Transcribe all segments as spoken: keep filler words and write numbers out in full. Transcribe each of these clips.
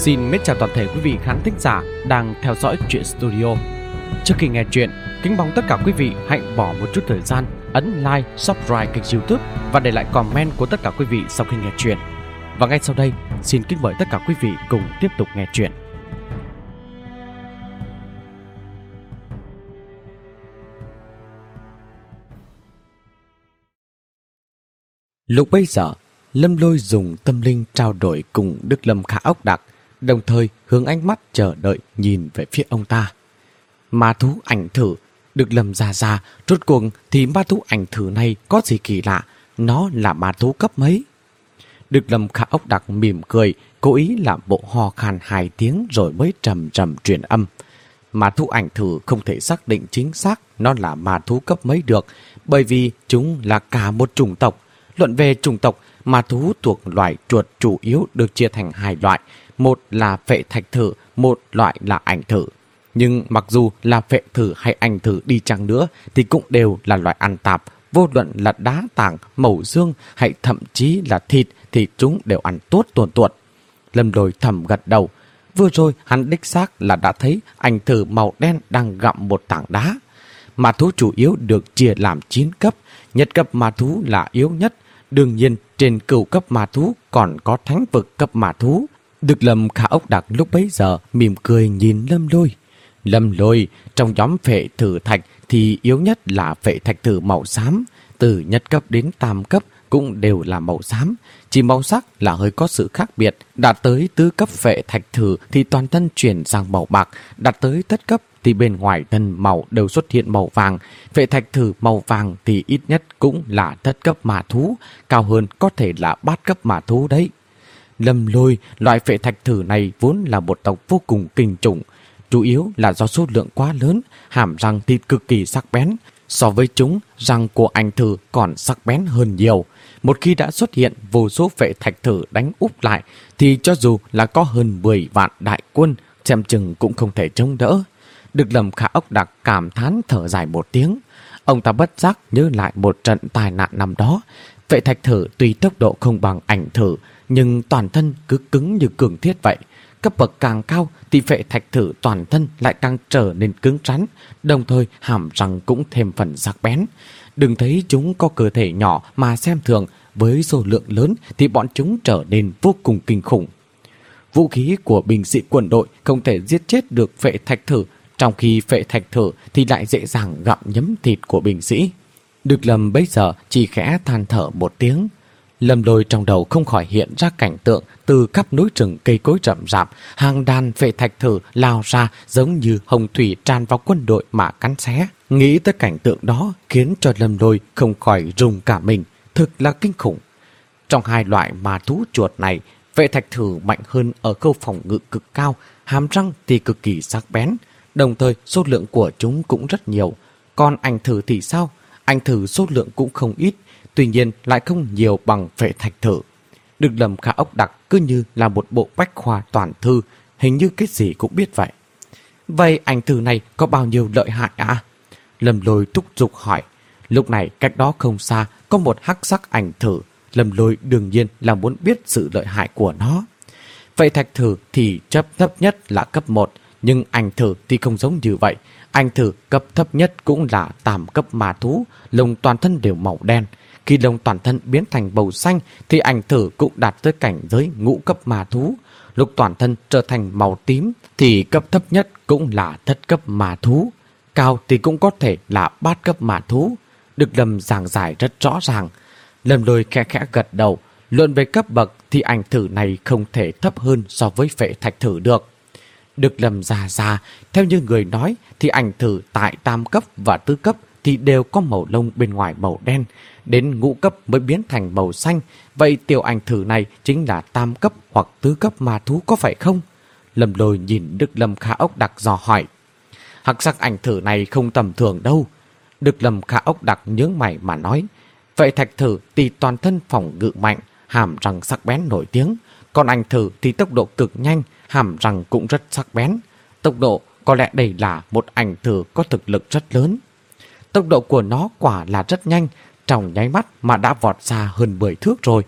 Xin mến chào toàn thể quý vị khán thính giả đang theo dõi Truyện Studio. Trước khi nghe chuyện, kính mong tất cả quý vị hãy bỏ một chút thời gian ấn like, subscribe kênh YouTube và để lại comment của tất cả quý vị sau khi nghe chuyện. Và ngay sau đây, xin kính mời tất cả quý vị cùng tiếp tục nghe chuyện. Lúc bấy giờ, Lâm Lôi dùng tâm linh trao đổi cùng Đức Lâm Khả Ốc Đặc, đồng thời hướng ánh mắt chờ đợi nhìn về phía ông ta. Ma thú ảnh thử, Đức Lâm ra ra, rốt cuộc thì ma thú ảnh thử này có gì kỳ lạ, nó là ma thú cấp mấy? Đức Lâm Khả Ốc Đặc mỉm cười, cố ý làm bộ ho khan hai tiếng rồi mới trầm trầm truyền âm. Ma thú ảnh thử không thể xác định chính xác nó là ma thú cấp mấy được, bởi vì chúng là cả một chủng tộc. Luận về chủng tộc, ma thú thuộc loài chuột chủ yếu được chia thành hai loại, một là phệ thạch thử, một loại là ảnh thử. Nhưng mặc dù là phệ thử hay ảnh thử đi chăng nữa thì cũng đều là loại ăn tạp, vô luận là đá tảng, mẩu xương hay thậm chí là thịt thì chúng đều ăn tốt tuồn tuột. Lâm Lôi thầm gật đầu. Vừa rồi hắn đích xác là đã thấy ảnh thử màu đen đang gặm một tảng đá. Ma thú chủ yếu được chia làm chín cấp, nhất cấp ma thú là yếu nhất. Đương nhiên trên cửu cấp ma thú còn có thánh vực cấp ma thú. Đức Lâm Khả Ốc Đặc lúc bấy giờ mỉm cười nhìn Lâm Lôi. Lâm Lôi, trong nhóm phệ thử thạch thì yếu nhất là phệ thạch thử màu xám, từ nhất cấp đến tam cấp cũng đều là màu xám, chỉ màu sắc là hơi có sự khác biệt. Đạt tới tứ cấp phệ thạch thử thì toàn thân chuyển sang màu bạc, đạt tới thất cấp thì bên ngoài thân màu đều xuất hiện màu vàng. Phệ thạch thử màu vàng thì ít nhất cũng là thất cấp ma thú, cao hơn có thể là bát cấp ma thú đấy. Lâm Lôi, loại phệ thạch thử này vốn là một tộc vô cùng kinh chủng, chủ yếu là do số lượng quá lớn, hàm răng thịt cực kỳ sắc bén. So với chúng, răng của ảnh thử còn sắc bén hơn nhiều. Một khi đã xuất hiện vô số phệ thạch thử đánh úp lại thì cho dù là có hơn mười vạn đại quân, xem chừng cũng không thể chống đỡ. Đức Lâm Khả Ốc Đặc cảm thán thở dài một tiếng. Ông ta bất giác nhớ lại một trận tai nạn năm đó. Phệ thạch thử tuy tốc độ không bằng ảnh thử, nhưng toàn thân cứ cứng như cường thiết vậy. Cấp bậc càng cao thì phệ thạch thử toàn thân lại càng trở nên cứng rắn, đồng thời hàm răng cũng thêm phần sắc bén. Đừng thấy chúng có cơ thể nhỏ mà xem thường, với số lượng lớn thì bọn chúng trở nên vô cùng kinh khủng. Vũ khí của binh sĩ quân đội không thể giết chết được phệ thạch thử, trong khi phệ thạch thử thì lại dễ dàng gặm nhấm thịt của binh sĩ. Đức Lâm bấy giờ chỉ khẽ than thở một tiếng. Lâm Lôi trong đầu không khỏi hiện ra cảnh tượng từ khắp núi rừng cây cối rậm rạp, hàng đàn phệ thạch thử lao ra giống như hồng thủy tràn vào quân đội mà cắn xé. Nghĩ tới cảnh tượng đó khiến cho Lâm Lôi không khỏi rùng cả mình, thực là kinh khủng. Trong hai loại ma thú chuột này, phệ thạch thử mạnh hơn ở khâu phòng ngự cực cao, hàm răng thì cực kỳ sắc bén, đồng thời số lượng của chúng cũng rất nhiều. Còn ảnh thử thì sao? Ảnh thử số lượng cũng không ít, tuy nhiên lại không nhiều bằng phệ thạch thử. Đức Lâm Khả Ốc Đặc cứ như là một bộ bách khoa toàn thư, hình như cái gì cũng biết vậy. Vậy ảnh thử này có bao nhiêu lợi hại à? Lâm Lôi thúc giục hỏi. Lúc này cách đó không xa có một hắc sắc ảnh thử. Lâm Lôi đương nhiên là muốn biết sự lợi hại của nó. Phệ thạch thử thì cấp thấp nhất là cấp một, nhưng ảnh thử thì không giống như vậy. Ảnh thử cấp thấp nhất cũng là tam cấp ma thú, lông toàn thân đều màu đen. Khi lông toàn thân biến thành màu xanh thì ảnh thử cũng đạt tới cảnh giới ngũ cấp ma thú. Lúc toàn thân trở thành màu tím thì cấp thấp nhất cũng là thất cấp ma thú. Cao thì cũng có thể là bát cấp ma thú. Đức Lâm giảng giải rất rõ ràng. Lâm Lôi khẽ khẽ gật đầu. Luận về cấp bậc thì ảnh thử này không thể thấp hơn so với phệ thạch thử được. Đức Lâm già già, theo như người nói thì ảnh thử tại tam cấp và tứ cấp thì đều có màu lông bên ngoài màu đen, đến ngũ cấp mới biến thành màu xanh. Vậy tiểu ảnh thử này chính là tam cấp hoặc tứ cấp ma thú có phải không? Lâm Lôi nhìn Đức Lâm Khả Ốc Đặc dò hỏi. Hắc sắc ảnh thử này không tầm thường đâu. Đức Lâm Khả Ốc Đặc nhướng mày mà nói. Vậy thạch thử thì toàn thân phòng ngự mạnh, hàm răng sắc bén nổi tiếng. Còn ảnh thử thì tốc độ cực nhanh, hàm răng cũng rất sắc bén. Tốc độ có lẽ đây là một ảnh thử có thực lực rất lớn. Tốc độ của nó quả là rất nhanh, trong nháy mắt mà đã vọt xa hơn mười thước rồi. Tuy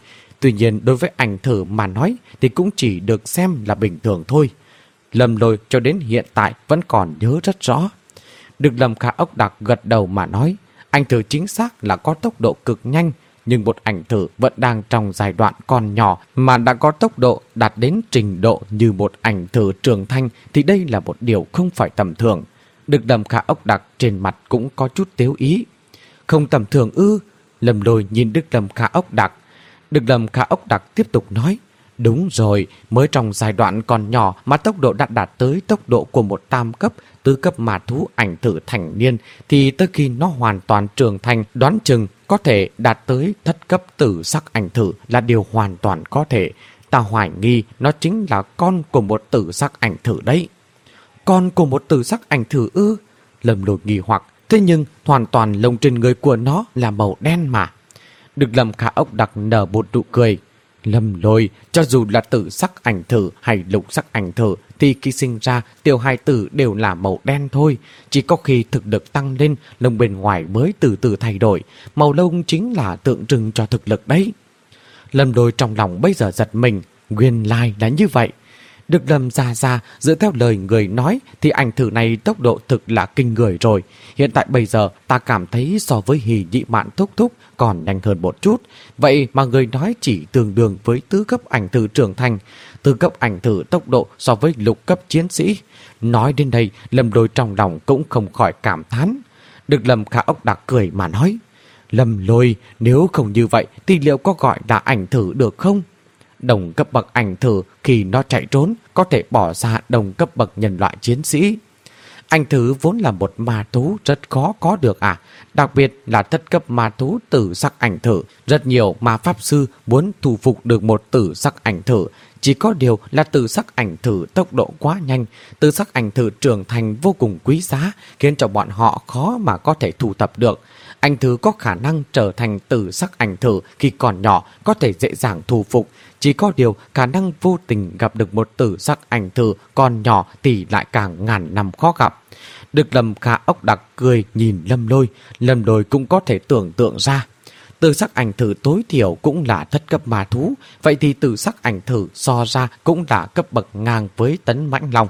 Tuy nhiên đối với ảnh thử mà nói thì cũng chỉ được xem là bình thường thôi. Lâm Lôi cho đến hiện tại vẫn còn nhớ rất rõ. Được Lâm Khả ốc đặc gật đầu mà nói, ảnh thử chính xác là có tốc độ cực nhanh, nhưng một ảnh thử vẫn đang trong giai đoạn còn nhỏ mà đã có tốc độ đạt đến trình độ như một ảnh thử trưởng thành thì đây là một điều không phải tầm thường. Được Lâm Khả ốc đặc trên mặt cũng có chút tiếu ý. Không tầm thường ư? Lâm Lôi nhìn Đức Lâm Khả ốc đặc. Đức Lâm Khả ốc đặc tiếp tục nói, đúng rồi, mới trong giai đoạn còn nhỏ mà tốc độ đã đạt tới tốc độ của một tam cấp, tứ cấp ma thú ảnh thử thành niên, thì tới khi nó hoàn toàn trưởng thành, đoán chừng có thể đạt tới thất cấp tử sắc ảnh thử là điều hoàn toàn có thể. Ta hoài nghi nó chính là con của một tử sắc ảnh thử đấy. Con của một tử sắc ảnh thử ư? Lâm Lôi nghi hoặc, thế nhưng hoàn toàn lông trên người của nó là màu đen mà. Được Lâm Khả ốc đặc nở một nụ cười. Lâm Lôi, cho dù là tử sắc ảnh thử hay lục sắc ảnh thử thì khi sinh ra tiểu hài tử đều là màu đen thôi. Chỉ có khi thực lực tăng lên, lông bên ngoài mới từ từ thay đổi. Màu lông chính là tượng trưng cho thực lực đấy. Lâm Lôi trong lòng bây giờ giật mình, nguyên lai là như vậy. Được Lâm ra ra, dựa theo lời người nói thì ảnh thử này tốc độ thực là kinh người rồi. Hiện tại bây giờ ta cảm thấy so với Hỉ Nhị Mạn thúc thúc còn nhanh hơn một chút. Vậy mà người nói chỉ tương đương với tứ cấp ảnh thử trưởng thành. Tứ cấp ảnh thử tốc độ so với lục cấp chiến sĩ. Nói đến đây, Lâm Lôi trong lòng cũng không khỏi cảm thán. Được Lâm Khả ốc đặc cười mà nói, Lâm Lôi, nếu không như vậy thì liệu có gọi là ảnh thử được không? Đồng cấp bậc ảnh thử khi nó chạy trốn có thể bỏ ra đồng cấp bậc nhân loại chiến sĩ. Ảnh thử vốn là một ma thú rất khó có được à, đặc biệt là thất cấp ma thú tử sắc ảnh thử. Rất nhiều ma pháp sư muốn thu phục được một tử sắc ảnh thử, chỉ có điều là tử sắc ảnh thử tốc độ quá nhanh, tử sắc ảnh thử trưởng thành vô cùng quý giá, khiến cho bọn họ khó mà có thể thu thập được. Ảnh thử có khả năng trở thành tử sắc ảnh thử khi còn nhỏ có thể dễ dàng thu phục, chỉ có điều khả năng vô tình gặp được một tử sắc ảnh thử còn nhỏ thì lại càng ngàn năm khó gặp. Được Lâm Khả ốc đặc cười nhìn Lâm Lôi, Lâm Lôi cũng có thể tưởng tượng ra. Tử sắc ảnh thử tối thiểu cũng là thất cấp ma thú, vậy thì tử sắc ảnh thử so ra cũng là cấp bậc ngang với Tấn Mãnh Long.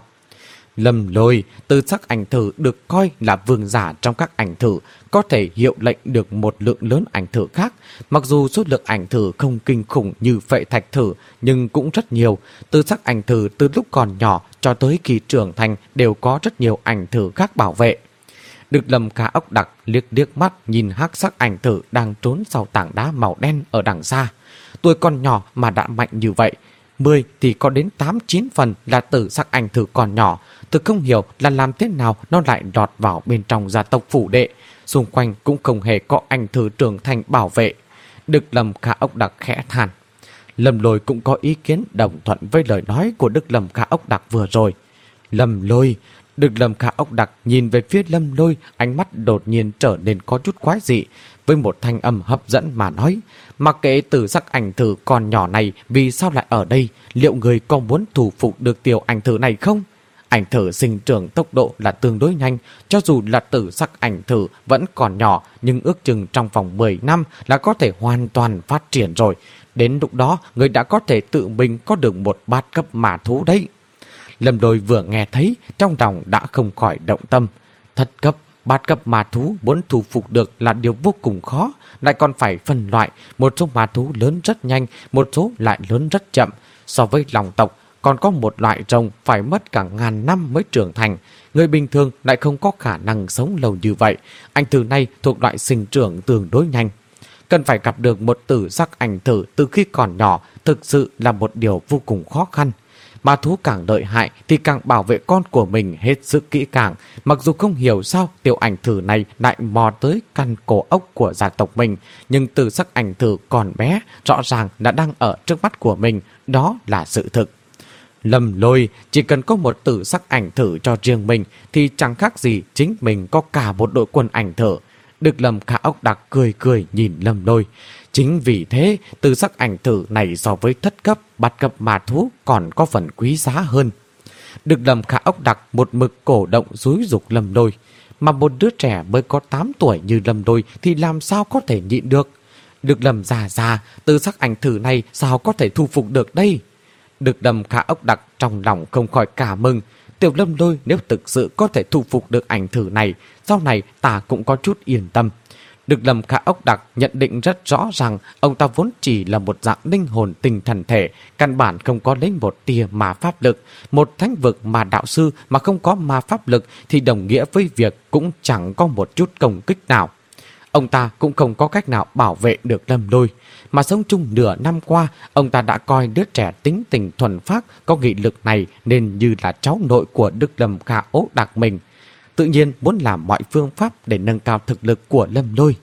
Lâm Lôi, tử sắc ảnh thử được coi là vương giả trong các ảnh thử, có thể hiệu lệnh được một lượng lớn ảnh thử khác. Mặc dù số lượng ảnh thử không kinh khủng như phệ thạch thử, nhưng cũng rất nhiều. Tử sắc ảnh thử từ lúc còn nhỏ cho tới khi trưởng thành đều có rất nhiều ảnh thử khác bảo vệ. Được Lâm Khả ốc đặc liếc liếc mắt nhìn hắc sắc ảnh thử đang trốn sau tảng đá màu đen ở đằng xa. Tuổi còn nhỏ mà đã mạnh như vậy, mười thì có đến tám chín phần là tử sắc ảnh thử còn nhỏ. Tôi không hiểu là làm thế nào nó lại lọt vào bên trong gia tộc phủ đệ. Xung quanh cũng không hề có ảnh thử trưởng thành bảo vệ. Được Lâm Khả ốc đặc khẽ than. Lâm Lôi cũng có ý kiến đồng thuận với lời nói của Đức Lâm Khả ốc đặc vừa rồi. Lâm Lôi, Đức Lâm Khả ốc đặc nhìn về phía Lâm Lôi, ánh mắt đột nhiên trở nên có chút quái dị, với một thanh âm hấp dẫn mà nói, mặc kệ tử sắc ảnh thử còn nhỏ này vì sao lại ở đây, liệu người có muốn thu phục được tiểu ảnh thử này không? Ảnh thử sinh trưởng tốc độ là tương đối nhanh, cho dù là tử sắc ảnh thử vẫn còn nhỏ, nhưng ước chừng trong vòng mười năm là có thể hoàn toàn phát triển rồi. Đến lúc đó, người đã có thể tự mình có được một bát cấp ma thú đấy. Lâm Lôi vừa nghe thấy, trong lòng đã không khỏi động tâm. Thất cấp, bát cấp ma thú muốn thu phục được là điều vô cùng khó, lại còn phải phân loại. Một số ma thú lớn rất nhanh, một số lại lớn rất chậm. So với lòng tộc, còn có một loại rồng phải mất cả ngàn năm mới trưởng thành. Người bình thường lại không có khả năng sống lâu như vậy. Ảnh thử này thuộc loại sinh trưởng tương đối nhanh. Cần phải gặp được một tử sắc ảnh thử từ khi còn nhỏ thực sự là một điều vô cùng khó khăn. Ma thú càng lợi hại thì càng bảo vệ con của mình hết sức kỹ càng. Mặc dù không hiểu sao tiểu ảnh thử này lại mò tới căn cổ ốc của gia tộc mình, nhưng tử sắc ảnh thử còn bé rõ ràng là đang ở trước mắt của mình. Đó là sự thực. Lâm Lôi, chỉ cần có một tử sắc ảnh thử cho riêng mình thì chẳng khác gì chính mình có cả một đội quân ảnh thử. Được Lâm Khả ốc đặc cười cười nhìn Lâm Lôi. Chính vì thế, tử sắc ảnh thử này so với thất cấp, bát cấp ma thú còn có phần quý giá hơn. Được Lâm Khả ốc đặc một mực cổ động xúi giục Lâm Lôi. Mà một đứa trẻ mới có tám tuổi như Lâm Lôi thì làm sao có thể nhịn được. Được Lâm già già, từ sắc ảnh thử này sao có thể thu phục được đây? Được Lâm Khả ốc đặc trong lòng không khỏi cả mừng. Tiểu Lâm Lôi nếu thực sự có thể thu phục được ảnh thử này, sau này ta cũng có chút yên tâm. Được Lâm Khả ốc đặc nhận định rất rõ rằng ông ta vốn chỉ là một dạng linh hồn tinh thần thể, căn bản không có lấy một tia ma pháp lực. Một thánh vực mà đạo sư mà không có ma pháp lực thì đồng nghĩa với việc cũng chẳng có một chút công kích nào. Ông ta cũng không có cách nào bảo vệ được Lâm Lôi. Mà sống chung nửa năm qua, ông ta đã coi đứa trẻ tính tình thuần phác có nghị lực này nên như là cháu nội của Đức Lâm Khả ốc đặc mình. Tự nhiên muốn làm mọi phương pháp để nâng cao thực lực của Lâm Lôi.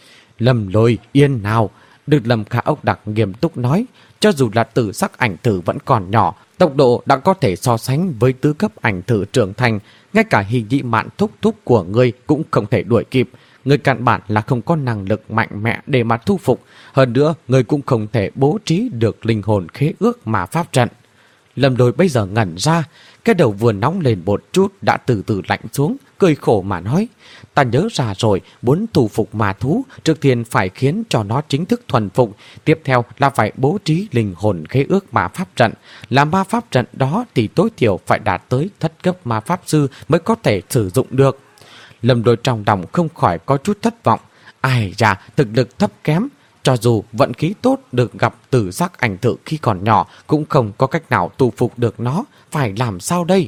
Lâm Lôi yên nào, Đức Lâm Khả ốc đặc nghiêm túc nói, cho dù là tử sắc ảnh thử vẫn còn nhỏ, tốc độ đã có thể so sánh với tứ cấp ảnh thử trưởng thành, ngay cả Hình Nhị Mạn thúc thúc của ngươi cũng không thể đuổi kịp. Người căn bản là không có năng lực mạnh mẽ để mà thu phục, hơn nữa người cũng không thể bố trí được linh hồn khế ước mà pháp trận. Lâm Lôi bây giờ ngẩn ra, cái đầu vừa nóng lên một chút đã từ từ lạnh xuống, cười khổ mà nói, ta nhớ ra rồi, muốn thu phục ma thú, trước tiên phải khiến cho nó chính thức thuần phục, tiếp theo là phải bố trí linh hồn khế ước ma pháp trận. Là ma pháp trận đó thì tối thiểu phải đạt tới thất cấp ma pháp sư mới có thể sử dụng được. Lâm Lôi trong lòng không khỏi có chút thất vọng. Ai ra, thực lực thấp kém, cho dù vận khí tốt được gặp tử sắc ảnh thử khi còn nhỏ cũng không có cách nào tu phục được nó, phải làm sao đây?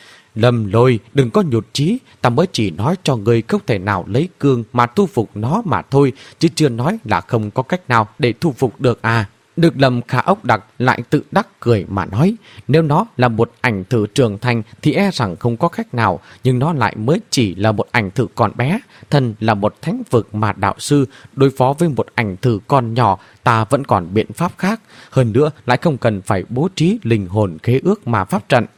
Lâm Lôi, đừng có nhụt chí, ta mới chỉ nói cho người không thể nào lấy cương mà thu phục nó mà thôi, chứ chưa nói là không có cách nào để thu phục được à. Được Lâm Khả ốc đặc lại tự đắc cười mà nói, nếu nó là một ảnh thử trưởng thành thì e rằng không có cách nào, nhưng nó lại mới chỉ là một ảnh thử còn bé, thân là một thánh vực mà đạo sư, đối phó với một ảnh thử còn nhỏ ta vẫn còn biện pháp khác, hơn nữa lại không cần phải bố trí linh hồn khế ước mà pháp trận.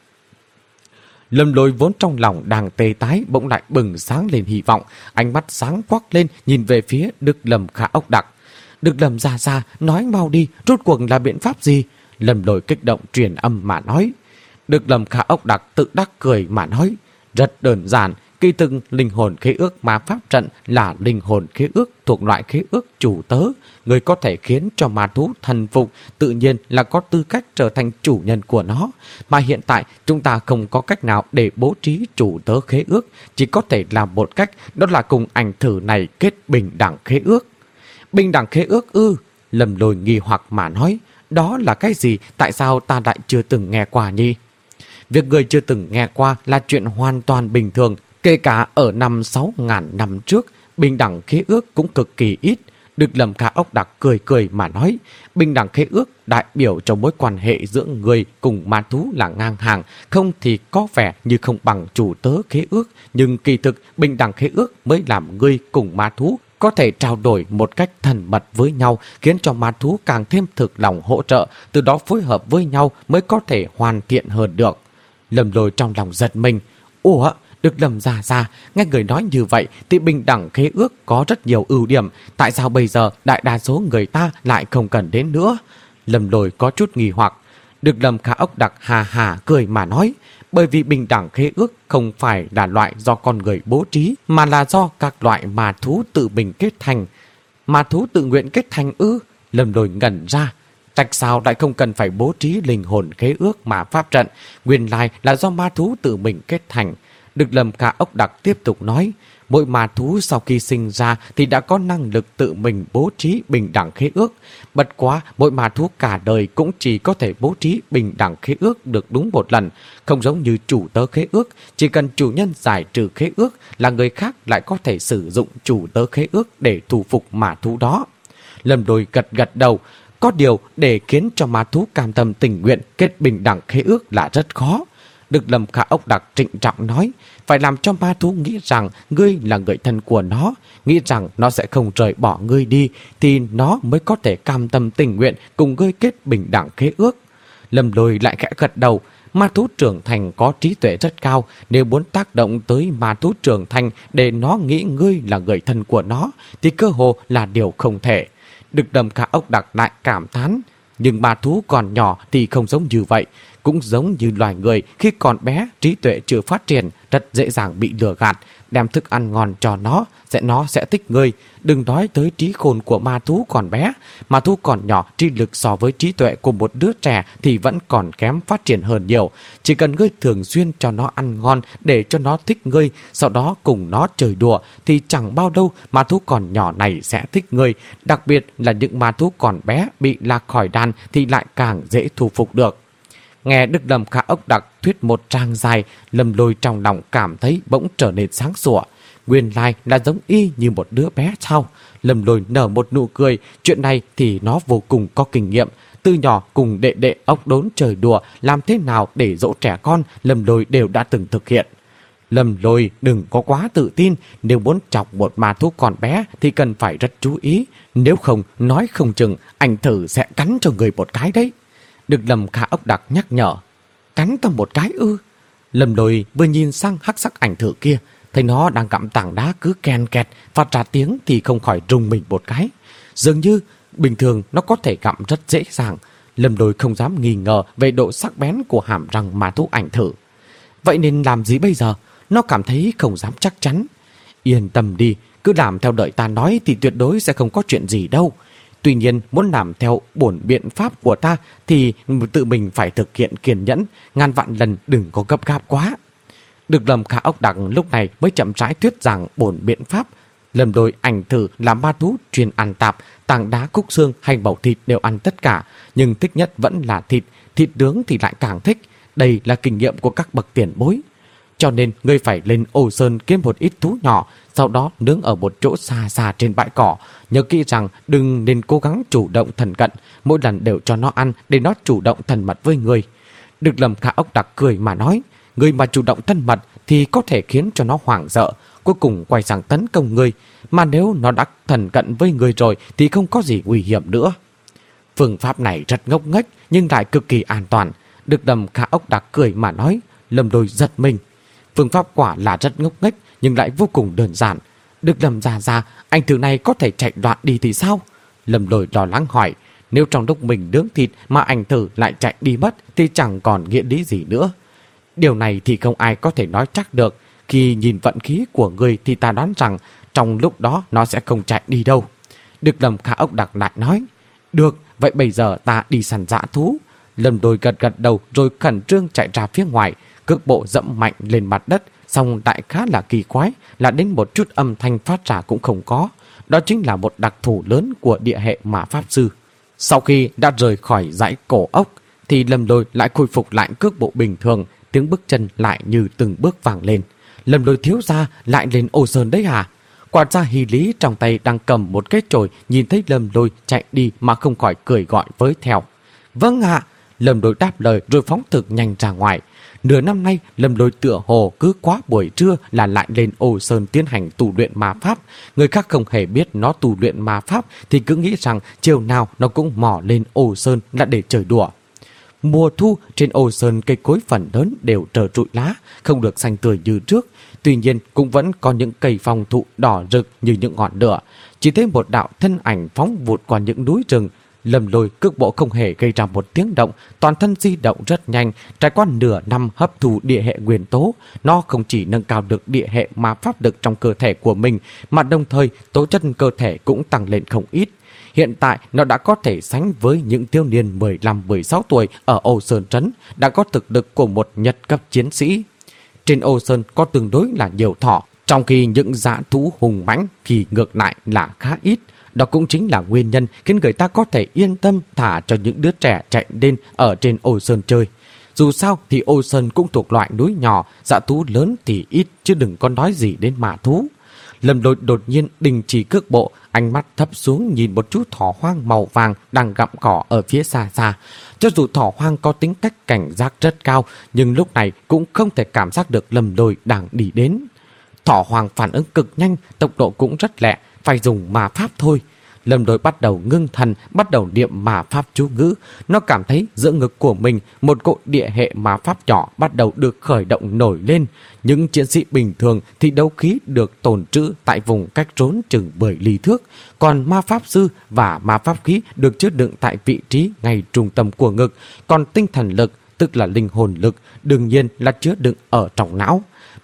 Lâm Lôi vốn trong lòng đang tê tái bỗng lại bừng sáng lên hy vọng, ánh mắt sáng quắc lên nhìn về phía Đức Lâm Khả ốc đặc. Đức Lâm già già, nói mau đi, rốt cuộc là biện pháp gì? Lâm Lôi kích động truyền âm mà nói. Đức Lâm Khả ốc đặc tự đắc cười mà nói, rất đơn giản, kỳ thực linh hồn khế ước ma pháp trận là linh hồn khế ước thuộc loại khế ước chủ tớ. Người có thể khiến cho ma thú thần phục, tự nhiên là có tư cách trở thành chủ nhân của nó. Mà hiện tại chúng ta không có cách nào để bố trí chủ tớ khế ước, chỉ có thể làm một cách, đó là cùng ảnh thử này kết bình đẳng khế ước. Bình đẳng khế ước ư? Lâm Lôi nghi hoặc mà nói, đó là cái gì, tại sao ta lại chưa từng nghe qua nhỉ? Việc người chưa từng nghe qua là chuyện hoàn toàn bình thường, kể cả ở năm sáu ngàn năm trước, bình đẳng khế ước cũng cực kỳ ít. Đức Lâm Khả ốc đặc cười cười mà nói, bình đẳng khế ước đại biểu cho mối quan hệ giữa người cùng ma thú là ngang hàng, không thì có vẻ như không bằng chủ tớ khế ước, nhưng kỳ thực bình đẳng khế ước mới làm người cùng ma thú có thể trao đổi một cách thân mật với nhau, khiến cho ma thú càng thêm thực lòng hỗ trợ, từ đó phối hợp với nhau mới có thể hoàn thiện hơn được. Lâm Lôi trong lòng giật mình, ủa, Đức Lâm già già, nghe người nói như vậy thì bình đẳng khế ước có rất nhiều ưu điểm, tại sao bây giờ đại đa số người ta lại không cần đến nữa? Lâm Lôi có chút nghi hoặc. Đức Lâm Khả ốc đặc hà hà cười mà nói, bởi vì bình đẳng khế ước không phải là loại do con người bố trí, mà là do các loại ma thú tự mình kết thành. Ma thú tự nguyện kết thành ư? Lâm Lôi ngẩn ra. Tại sao lại không cần phải bố trí linh hồn khế ước mà pháp trận? Nguyên lai là do ma thú tự mình kết thành. Đức Lâm Khả ốc đặc tiếp tục nói, mỗi ma thú sau khi sinh ra thì đã có năng lực tự mình bố trí bình đẳng khế ước. Bất quá, mỗi ma thú cả đời cũng chỉ có thể bố trí bình đẳng khế ước được đúng một lần. Không giống như chủ tớ khế ước, chỉ cần chủ nhân giải trừ khế ước là người khác lại có thể sử dụng chủ tớ khế ước để thu phục ma thú đó. Lâm Lôi gật gật đầu, có điều để khiến cho ma thú cam tâm tình nguyện kết bình đẳng khế ước là rất khó. Đức Lâm Khả ốc đặc trịnh trọng nói, phải làm cho ma thú nghĩ rằng ngươi là người thân của nó, nghĩ rằng nó sẽ không rời bỏ ngươi đi, thì nó mới có thể cam tâm tình nguyện cùng ngươi kết bình đẳng khế ước. Lâm Lôi lại khẽ gật đầu, ma thú trưởng thành có trí tuệ rất cao, nếu muốn tác động tới ma thú trưởng thành để nó nghĩ ngươi là người thân của nó, thì cơ hồ là điều không thể. Đức Lâm Khả ốc đặc lại cảm thán, nhưng ma thú còn nhỏ thì không giống như vậy. Cũng giống như loài người, khi còn bé, trí tuệ chưa phát triển, rất dễ dàng bị lừa gạt. đem thức ăn ngon cho nó, sẽ nó sẽ thích ngươi. Đừng nói tới trí khôn của ma thú còn bé, ma thú còn nhỏ, trí lực so với trí tuệ của một đứa trẻ thì vẫn còn kém phát triển hơn nhiều. Chỉ cần ngươi thường xuyên cho nó ăn ngon để cho nó thích ngươi, sau đó cùng nó chơi đùa thì chẳng bao lâu ma thú còn nhỏ này sẽ thích ngươi. Đặc biệt là những ma thú còn bé bị lạc khỏi đàn thì lại càng dễ thu phục được. Nghe Đức Lâm Khả Ốc Đặc thuyết một trang dài, Lâm Lôi trong lòng cảm thấy bỗng trở nên sáng sủa. Nguyên lai là giống y như một đứa bé sao? Lâm Lôi nở một nụ cười, chuyện này thì nó vô cùng có kinh nghiệm. Từ nhỏ cùng đệ đệ ốc đốn trời đùa, làm thế nào để dỗ trẻ con, Lâm Lôi đều đã từng thực hiện. Lâm Lôi đừng có quá tự tin, nếu muốn chọc một ma thú còn bé thì cần phải rất chú ý, nếu không nói không chừng anh thử sẽ cắn cho người một cái đấy. Đức Lâm Khả Ốc Đặc nhắc nhở. Cắn ta một cái ư? Lâm Lôi vừa nhìn sang hắc sắc ảnh thử kia, thấy nó đang gặm tảng đá cứ ken kẹt, phát ra tiếng thì không khỏi rung mình một cái. Dường như bình thường nó có thể gặm rất dễ dàng. Lâm Lôi không dám nghi ngờ về độ sắc bén của hàm răng ma thú ảnh thử. Vậy nên làm gì bây giờ? Nó cảm thấy không dám chắc chắn. Yên tâm đi, cứ làm theo đợi ta nói thì tuyệt đối sẽ không có chuyện gì đâu. Tuy nhiên muốn làm theo bổn biện pháp của ta thì tự mình phải thực hiện kiên nhẫn, ngàn vạn lần đừng có gấp gáp quá. Đức Lâm Khả Ốc Đặc lúc này mới chậm rãi thuyết giảng bổn biện pháp. Lâm Lôi ảnh thử là ma thú chuyên ăn tạp, tảng đá, cúc xương hay bầu thịt đều ăn tất cả, nhưng thích nhất vẫn là thịt, thịt nướng thì lại càng thích. Đây là kinh nghiệm của các bậc tiền bối. Cho nên ngươi phải lên Ô Sơn kiếm một ít thú nhỏ, sau đó nướng ở một chỗ xa xa trên bãi cỏ. Nhớ kỹ rằng đừng nên cố gắng chủ động thân cận, mỗi lần đều cho nó ăn để nó chủ động thân mật với ngươi. Đức Lâm Khả Ốc Đặc cười mà nói, ngươi mà chủ động thân mật thì có thể khiến cho nó hoảng sợ, cuối cùng quay sang tấn công ngươi. Mà nếu nó đã thân cận với ngươi rồi thì không có gì nguy hiểm nữa. Phương pháp này rất ngốc nghếch nhưng lại cực kỳ an toàn. Đức Lâm Khả Ốc Đặc cười mà nói. Lâm Lôi giật mình. Phương pháp quả là rất ngốc nghếch nhưng lại vô cùng đơn giản. Đức Lâm già già, anh thử này có thể chạy loạn đi thì sao? Lâm Lôi lo lắng hỏi. Nếu trong lúc mình nướng thịt mà anh thử lại chạy đi mất thì chẳng còn nghĩa lý gì nữa. Điều này thì không ai có thể nói chắc được. Khi nhìn vận khí của người thì ta đoán rằng trong lúc đó nó sẽ không chạy đi đâu. Đức Lâm Khả Ốc Đặc lại nói. Được, vậy bây giờ ta đi săn dã thú. Lâm Lôi gật gật đầu rồi khẩn trương chạy ra phía ngoài, cước bộ dẫm mạnh lên mặt đất. Xong đại khá là kỳ quái là đến một chút âm thanh phát ra cũng không có. Đó chính là một đặc thù lớn của địa hệ mà Pháp Sư. Sau khi đã rời khỏi dãy cổ ốc thì Lâm Lôi lại khôi phục lại cước bộ bình thường, tiếng bước chân lại như từng bước vang lên. Lâm Lôi thiếu gia lại lên Ô Sơn đấy à? Quản gia Hy Lý trong tay đang cầm một cái chổi nhìn thấy Lâm Lôi chạy đi mà không khỏi cười gọi với theo. Vâng ạ. Lâm Lôi đáp lời rồi phóng thực nhanh ra ngoài. Nửa năm nay Lâm Lôi tựa hồ cứ quá buổi trưa là lại lên Ô Sơn tiến hành tu luyện ma pháp. Người khác không hề biết nó tu luyện ma pháp thì cứ nghĩ rằng chiều nào nó cũng mò lên Ô Sơn là để chơi đùa. Mùa thu trên Ô Sơn cây cối phần lớn đều trơ trụi lá, không được xanh tươi như trước. Tuy nhiên cũng vẫn có những cây phong thụ đỏ rực như những ngọn lửa. Chỉ thấy một đạo thân ảnh phóng vụt qua những núi rừng. Lâm Lôi cước bộ không hề gây ra một tiếng động, toàn thân di động rất nhanh. Trải qua nửa năm hấp thụ địa hệ nguyên tố, nó không chỉ nâng cao được địa hệ mà pháp lực trong cơ thể của mình, mà đồng thời tố chất cơ thể cũng tăng lên không ít. Hiện tại nó đã có thể sánh với những thiếu niên mười lăm mười sáu tuổi ở Ô Sơn Trấn, đã có thực lực của một nhật cấp chiến sĩ. Trên Ô Sơn có tương đối là nhiều thỏ, trong khi những dã thú hùng mãnh thì ngược lại là khá ít. Đó cũng chính là nguyên nhân khiến người ta có thể yên tâm thả cho những đứa trẻ chạy lên ở trên Ô Sơn chơi. Dù sao thì Ô Sơn cũng thuộc loại núi nhỏ, dã thú lớn thì ít chứ đừng có nói gì đến ma thú. Lâm Lôi đột nhiên đình chỉ cước bộ, ánh mắt thấp xuống nhìn một chú thỏ hoang màu vàng đang gặm cỏ ở phía xa xa. Cho dù thỏ hoang có tính cách cảnh giác rất cao, nhưng lúc này cũng không thể cảm giác được Lâm Lôi đang đi đến. Thỏ hoang phản ứng cực nhanh, tốc độ cũng rất lẹ, phải dùng ma pháp thôi. Lâm Lôi bắt đầu ngưng thần, bắt đầu niệm ma pháp chú ngữ. Nó cảm thấy giữa ngực của mình một cỗ địa hệ ma pháp nhỏ bắt đầu được khởi động nổi lên. Những chiến sĩ bình thường thì đấu khí được tồn trữ tại vùng cách trốn chừng mười ly thước, còn ma pháp sư và ma pháp khí được chứa đựng tại vị trí ngay trung tâm của ngực, còn tinh thần lực tức là linh hồn lực đương nhiên là chứa đựng ở trong não.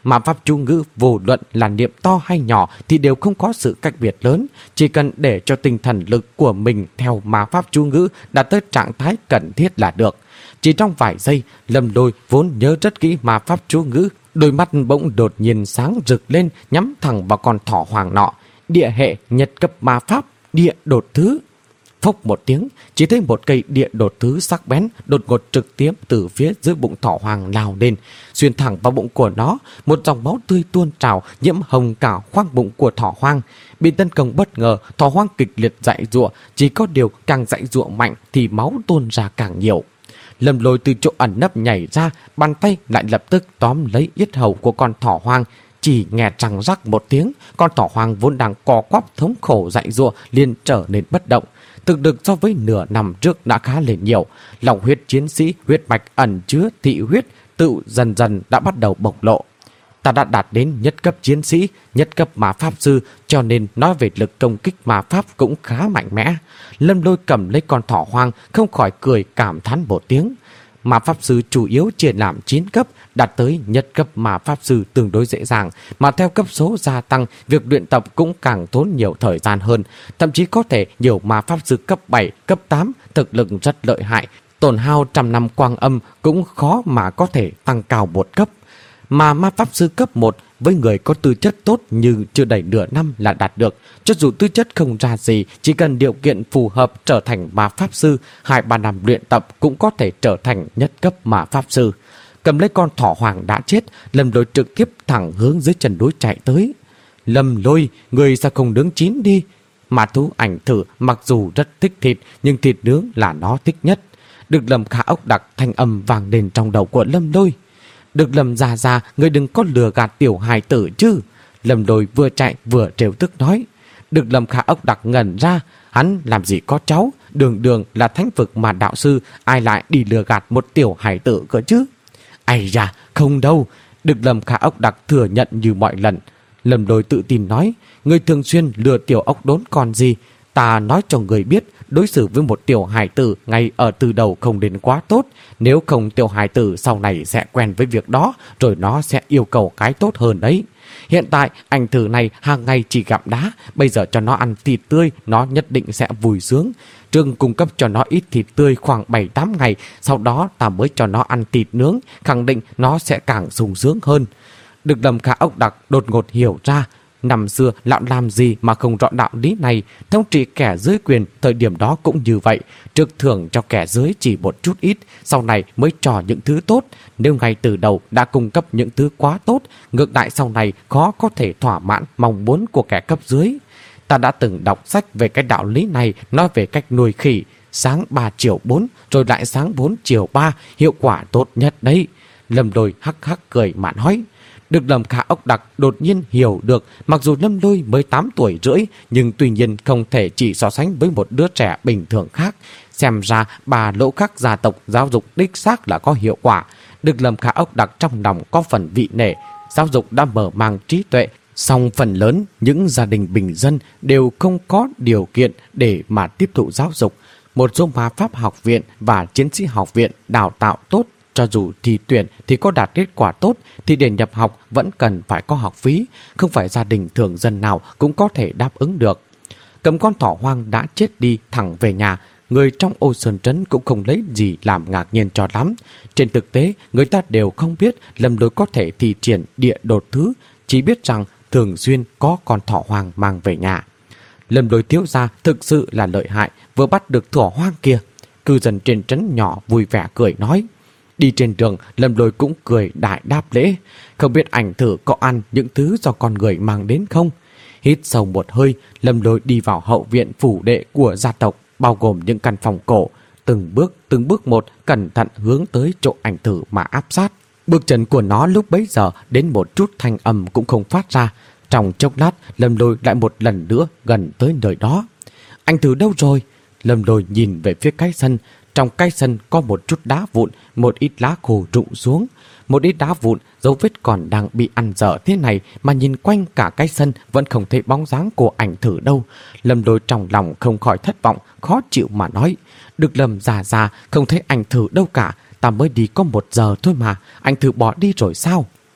Mà pháp chú ngữ vô luận là niệm to hay nhỏ thì đều không có sự cách biệt lớn. Chỉ cần để cho tinh thần lực của mình theo ma pháp chú ngữ đạt tới trạng thái cần thiết là được. Chỉ trong vài giây, Lâm Lôi vốn nhớ rất kỹ ma pháp chú ngữ, đôi mắt bỗng đột nhiên sáng rực lên, nhắm thẳng vào con thỏ hoàng nọ. Địa hệ nhật cấp ma pháp, địa đột thứ. Phốc một tiếng, chỉ thấy một cây địa đột thứ sắc bén đột ngột trực tiếp từ phía dưới bụng thỏ hoàng lao lên, xuyên thẳng vào bụng của nó. Một dòng máu tươi tuôn trào, nhiễm hồng cả khoang bụng của thỏ hoàng. Bị tấn công bất ngờ, thỏ hoàng kịch liệt giãy giụa, chỉ có điều càng giãy giụa mạnh thì máu tuôn ra càng nhiều. Lâm Lôi từ chỗ ẩn nấp nhảy ra, bàn tay lại lập tức tóm lấy yết hầu của con thỏ hoang. Chỉ nghe răng rắc một tiếng, con thỏ hoang vốn đang co quắp thống khổ giãy giụa liền trở nên bất động. Thực lực so với nửa năm trước đã khá lên nhiều. Lòng huyết chiến sĩ, huyết mạch ẩn chứa thị huyết tự dần dần đã bắt đầu bộc lộ. Ta đã đạt đến nhất cấp chiến sĩ, nhất cấp ma pháp sư, cho nên nói về lực công kích ma pháp cũng khá mạnh mẽ. Lâm Lôi cầm lấy con thỏ hoang, không khỏi cười cảm thán một tiếng. Ma pháp sư chủ yếu chia làm chín cấp, đạt tới nhất cấp ma pháp sư tương đối dễ dàng, mà theo cấp số gia tăng, việc luyện tập cũng càng tốn nhiều thời gian hơn. Thậm chí có thể nhiều ma pháp sư cấp bảy, cấp tám, thực lực rất lợi hại, tổn hao trăm năm quang âm cũng khó mà có thể tăng cao một cấp. Mà ma pháp sư cấp một với người có tư chất tốt như chưa đầy nửa năm là đạt được. Cho dù tư chất không ra gì, chỉ cần điều kiện phù hợp trở thành ma pháp sư, hai ba năm luyện tập cũng có thể trở thành nhất cấp ma pháp sư. Cầm lấy con thỏ hoàng đã chết, Lâm Lôi trực tiếp thẳng hướng dưới chân núi chạy tới. Lâm Lôi, người sao không nướng chín đi? Mà thú ảnh thử mặc dù rất thích thịt, nhưng thịt nướng là nó thích nhất. Được Lâm Khả ốc đặc thanh âm vang lên trong đầu của Lâm Lôi. Được Lâm già già, người đừng có lừa gạt tiểu hài tử chứ. Lâm Lôi vừa chạy vừa trêu tức nói. Được Lâm Khả ốc đặc ngẩn ra, hắn làm gì có cháu, đường đường là thánh vực mà đạo sư, ai lại đi lừa gạt một tiểu hài tử cơ chứ. Ây da, không đâu. Được Lâm Khả ốc đặc thừa nhận như mọi lần. Lâm Lôi tự tin nói, người thường xuyên lừa tiểu ốc đốn còn gì. Ta nói cho người biết, đối xử với một tiểu hài tử ngay ở từ đầu không đến quá tốt. Nếu không tiểu hài tử sau này sẽ quen với việc đó, rồi nó sẽ yêu cầu cái tốt hơn đấy. Hiện tại anh thử này hàng ngày chỉ gặm đá, bây giờ cho nó ăn thịt tươi, nó nhất định sẽ vui sướng. Trường cung cấp cho nó ít thịt tươi khoảng bảy tám ngày, sau đó ta mới cho nó ăn thịt nướng, khẳng định nó sẽ càng sung sướng hơn. Được Lâm Khả ốc đặc đột ngột hiểu ra, năm xưa lão làm gì mà không rõ đạo lý này, thống trị kẻ dưới quyền thời điểm đó cũng như vậy, trước thưởng cho kẻ dưới chỉ một chút ít, sau này mới cho những thứ tốt. Nếu ngay từ đầu đã cung cấp những thứ quá tốt, ngược lại sau này khó có thể thỏa mãn mong muốn của kẻ cấp dưới. Ta đã từng đọc sách về cái đạo lý này, nói về cách nuôi khỉ, sáng ba chiều bốn, rồi lại sáng bốn chiều ba, hiệu quả tốt nhất đấy. Lâm Lôi hắc hắc cười mà nói. Được Lâm Khả ốc đặc đột nhiên hiểu được, mặc dù Lâm Lôi mới tám tuổi rưỡi, nhưng tuy nhiên không thể chỉ so sánh với một đứa trẻ bình thường khác. Xem ra bà Lỗ Khắc gia tộc giáo dục đích xác là có hiệu quả. Được Lâm Khả ốc đặc trong lòng có phần vị nể, giáo dục đã mở mang trí tuệ, song phần lớn những gia đình bình dân đều không có điều kiện để mà tiếp thụ giáo dục. Một số ma pháp học viện và chiến sĩ học viện đào tạo tốt, cho dù thi tuyển thì có đạt kết quả tốt, thì để nhập học vẫn cần phải có học phí, không phải gia đình thường dân nào cũng có thể đáp ứng được. Cầm con thỏ hoang đã chết đi thẳng về nhà, người trong Ô Sơn Trấn cũng không lấy gì làm ngạc nhiên cho lắm. Trên thực tế, người ta đều không biết Lâm Lôi có thể thi triển địa đột thứ, chỉ biết rằng thường xuyên có con thỏ hoang mang về nhà. Lâm Lôi thiếu gia thực sự là lợi hại, vừa bắt được thỏ hoang kia. Cư dân trên trấn nhỏ vui vẻ cười nói. Đi trên đường, Lâm Lôi cũng cười đại đáp lễ. Không biết ảnh thử có ăn những thứ do con người mang đến không? Hít sâu một hơi, Lâm Lôi đi vào hậu viện phủ đệ của gia tộc, bao gồm những căn phòng cổ. Từng bước, từng bước một, cẩn thận hướng tới chỗ ảnh thử mà áp sát. Bước chân của nó lúc bấy giờ đến một chút thanh âm cũng không phát ra. Trong chốc lát, Lâm Lôi lại một lần nữa gần tới nơi đó. Ảnh thử đâu rồi? Lâm Lôi nhìn về phía cái sân. Trong cái sân có một chút đá vụn, một ít lá khô rụng xuống. Một ít đá vụn, dấu vết còn đang bị ăn dở thế này mà nhìn quanh cả cái sân vẫn không thấy bóng dáng của ảnh thử đâu. Lâm Lôi trong lòng không khỏi thất vọng, khó chịu mà nói. Được Lâm già già, không thấy ảnh thử đâu cả. Ta mới đi có một giờ thôi mà, ảnh thử bỏ đi rồi sao?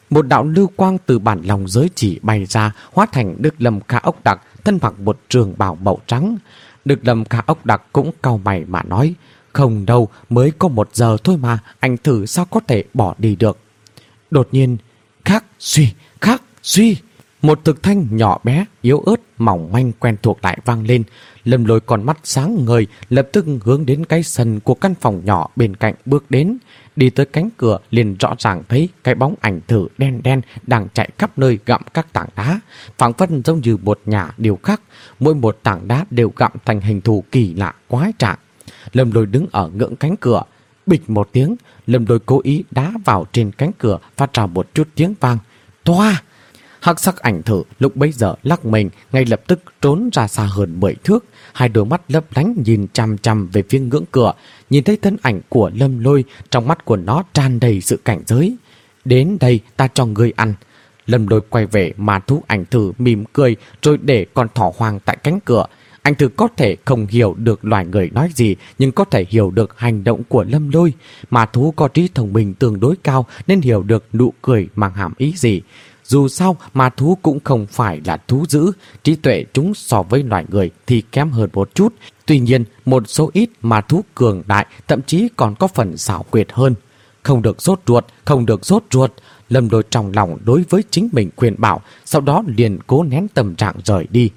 Một đạo lưu quang từ bản lòng giới chỉ bay ra, hóa thành Đức Lâm Khả Ốc Đặc, thân mặc một trường bào màu trắng. Đức Lâm Khả Ốc Đặc cũng cau mày mà nói, không đâu, mới có một giờ thôi mà, anh thử sao có thể bỏ đi được. Đột nhiên, khắc suy, khắc suy, một thực thanh nhỏ bé, yếu ớt, mỏng manh quen thuộc lại vang lên. Lâm Lôi con mắt sáng ngời, lập tức hướng đến cái sân của căn phòng nhỏ bên cạnh bước đến. Đi tới cánh cửa liền rõ ràng thấy cái bóng ảnh thử đen đen đang chạy khắp nơi gặm các tảng đá, phảng phất giống như một nhà điêu khắc, mỗi một tảng đá đều gặm thành hình thù kỳ lạ quái trạng. Lâm Lôi đứng ở ngưỡng cánh cửa, bịch một tiếng, Lâm Lôi cố ý đá vào trên cánh cửa, phát ra một chút tiếng vang. Toa! Hắc sắc ảnh thử lúc bấy giờ lắc mình, ngay lập tức trốn ra xa hơn mười thước, hai đôi mắt lấp lánh nhìn chằm chằm về phía ngưỡng cửa. Nhìn thấy thân ảnh của Lâm Lôi, trong mắt của nó tràn đầy sự cảnh giới. Đến đây ta cho ngươi ăn. Lâm Lôi quay về mà thú ảnh thử mỉm cười, rồi để con thỏ hoang tại cánh cửa. Ảnh thử có thể không hiểu được loài người nói gì, nhưng có thể hiểu được hành động của Lâm Lôi. Mà thú có trí thông minh tương đối cao nên hiểu được nụ cười mang hàm ý gì. Dù sao mà thú cũng không phải là thú dữ, trí tuệ chúng so với loài người thì kém hơn một chút. Tuy nhiên, một số ít mà thú cường đại thậm chí còn có phần xảo quyệt hơn. Không được sốt ruột, không được sốt ruột. Lâm Lôi trong lòng đối với chính mình khuyên bảo, sau đó liền cố nén tâm trạng rời đi.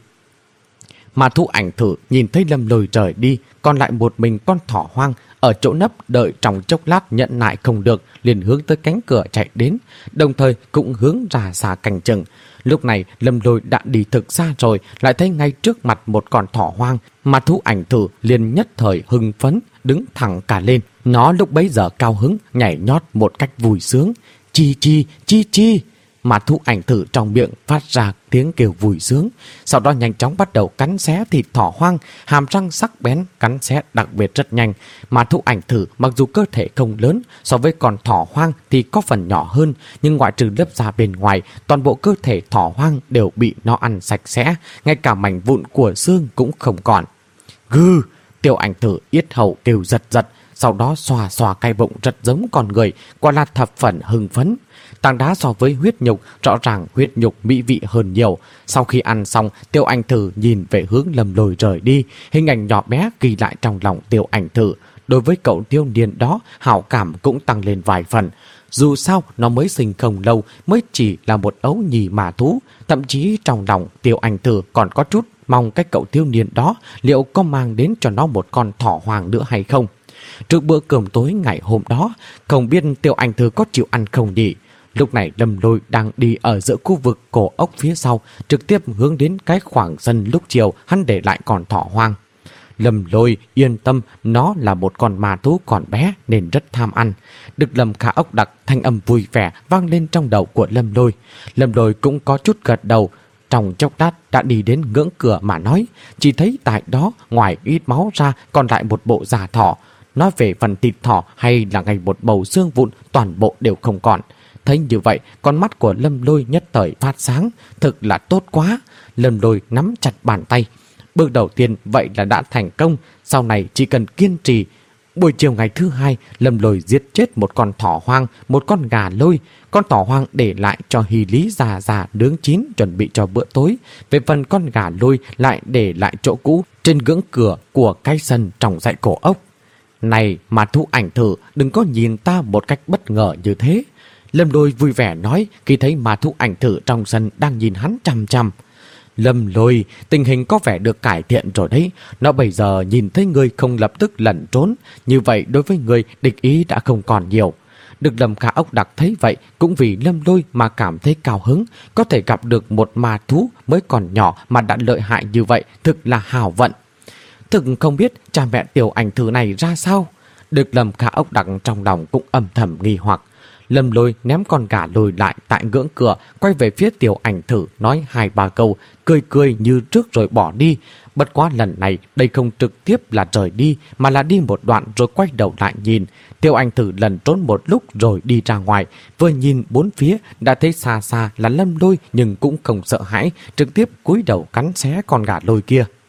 Mà thú ảnh thử nhìn thấy Lâm Lôi rời đi, còn lại một mình con thỏ hoang ở chỗ nấp đợi trong chốc lát nhận nại không được, liền hướng tới cánh cửa chạy đến, đồng thời cũng hướng ra xa canh chừng. Lúc này Lâm Lôi đã đi thực xa rồi, lại thấy ngay trước mặt một con thỏ hoang, mà thú ảnh thử liền nhất thời hưng phấn, đứng thẳng cả lên. Nó lúc bấy giờ cao hứng, nhảy nhót một cách vui sướng. Chi chi, chi chi. Mà thú ảnh thử trong miệng phát ra tiếng kêu vui sướng, sau đó nhanh chóng bắt đầu cắn xé thịt thỏ hoang, hàm răng sắc bén cắn xé đặc biệt rất nhanh. Mà thú ảnh thử mặc dù cơ thể không lớn, so với con thỏ hoang thì có phần nhỏ hơn, nhưng ngoại trừ lớp da bên ngoài, toàn bộ cơ thể thỏ hoang đều bị nó ăn sạch sẽ, ngay cả mảnh vụn của xương cũng không còn. Gừ! Tiểu ảnh thử yết hầu kêu giật giật, sau đó xòa xòa cái bụng rất giống con người, quả là thập phần hưng phấn. Tảng đá so với huyết nhục, rõ ràng huyết nhục mỹ vị hơn nhiều. Sau khi ăn xong, Tiểu ảnh thử nhìn về hướng Lâm Lôi rời đi, hình ảnh nhỏ bé ghi lại trong lòng Tiểu ảnh thử. Đối với cậu thiếu niên đó, hảo cảm cũng tăng lên vài phần. Dù sao, nó mới sinh không lâu, mới chỉ là một ấu nhì mà thú. Thậm chí trong lòng Tiểu ảnh thử còn có chút mong cái cậu thiếu niên đó liệu có mang đến cho nó một con thỏ hoàng nữa hay không. Trước bữa cơm tối ngày hôm đó, không biết Tiểu ảnh thử có chịu ăn không nhỉ? Lúc này Lâm Lôi đang đi ở giữa khu vực cổ ốc phía sau, trực tiếp hướng đến cái khoảng sân lúc chiều hắn để lại con thỏ hoang. Lâm Lôi yên tâm, nó là một con ma thú còn bé nên rất tham ăn. Đức Lâm Khả Ốc Đặc thanh âm vui vẻ vang lên trong đầu của Lâm Lôi. Lâm Lôi cũng có chút gật đầu. Trong chốc lát đã đi đến ngưỡng cửa mà nói, chỉ thấy tại đó ngoài ít máu ra còn lại một bộ da thỏ. Nói về phần thịt thỏ hay là ngay một bầu xương vụn, toàn bộ đều không còn. Thấy như vậy, con mắt của Lâm Lôi nhất thời phát sáng, thực là tốt quá. Lâm Lôi nắm chặt bàn tay. Bước đầu tiên vậy là đã thành công, sau này chỉ cần kiên trì. Buổi chiều ngày thứ hai, Lâm Lôi giết chết một con thỏ hoang, một con gà lôi. Con thỏ hoang để lại cho Hy Lý già già nướng chín chuẩn bị cho bữa tối. Về phần con gà lôi lại để lại chỗ cũ trên ngưỡng cửa của cái sân trong dãy cổ ốc. Này mà thú ảnh thử, đừng có nhìn ta một cách bất ngờ như thế. Lâm Lôi vui vẻ nói khi thấy mà thú ảnh thử trong sân đang nhìn hắn chằm chằm. Lâm Lôi, tình hình có vẻ được cải thiện rồi đấy. Nó bây giờ nhìn thấy ngươi không lập tức lẩn trốn. Như vậy đối với ngươi địch ý đã không còn nhiều. Đức Lâm Khả Ốc Đặc thấy vậy cũng vì Lâm Lôi mà cảm thấy cao hứng. Có thể gặp được một ma thú mới còn nhỏ mà đã lợi hại như vậy, thực là hào vận. Thực không biết cha mẹ tiểu ảnh thử này ra sao. Đức Lâm Khả Ốc Đặc trong lòng cũng âm thầm nghi hoặc. Lâm Lôi ném con gà lôi lại tại ngưỡng cửa, quay về phía tiểu ảnh thử nói hai ba câu, cười cười như trước rồi bỏ đi. Bất quá lần này đây không trực tiếp là rời đi, mà là đi một đoạn rồi quay đầu lại nhìn. Tiểu ảnh thử lần trốn một lúc rồi đi ra ngoài, vừa nhìn bốn phía đã thấy xa xa là Lâm Lôi, nhưng cũng không sợ hãi, trực tiếp cúi đầu cắn xé con gà lôi kia.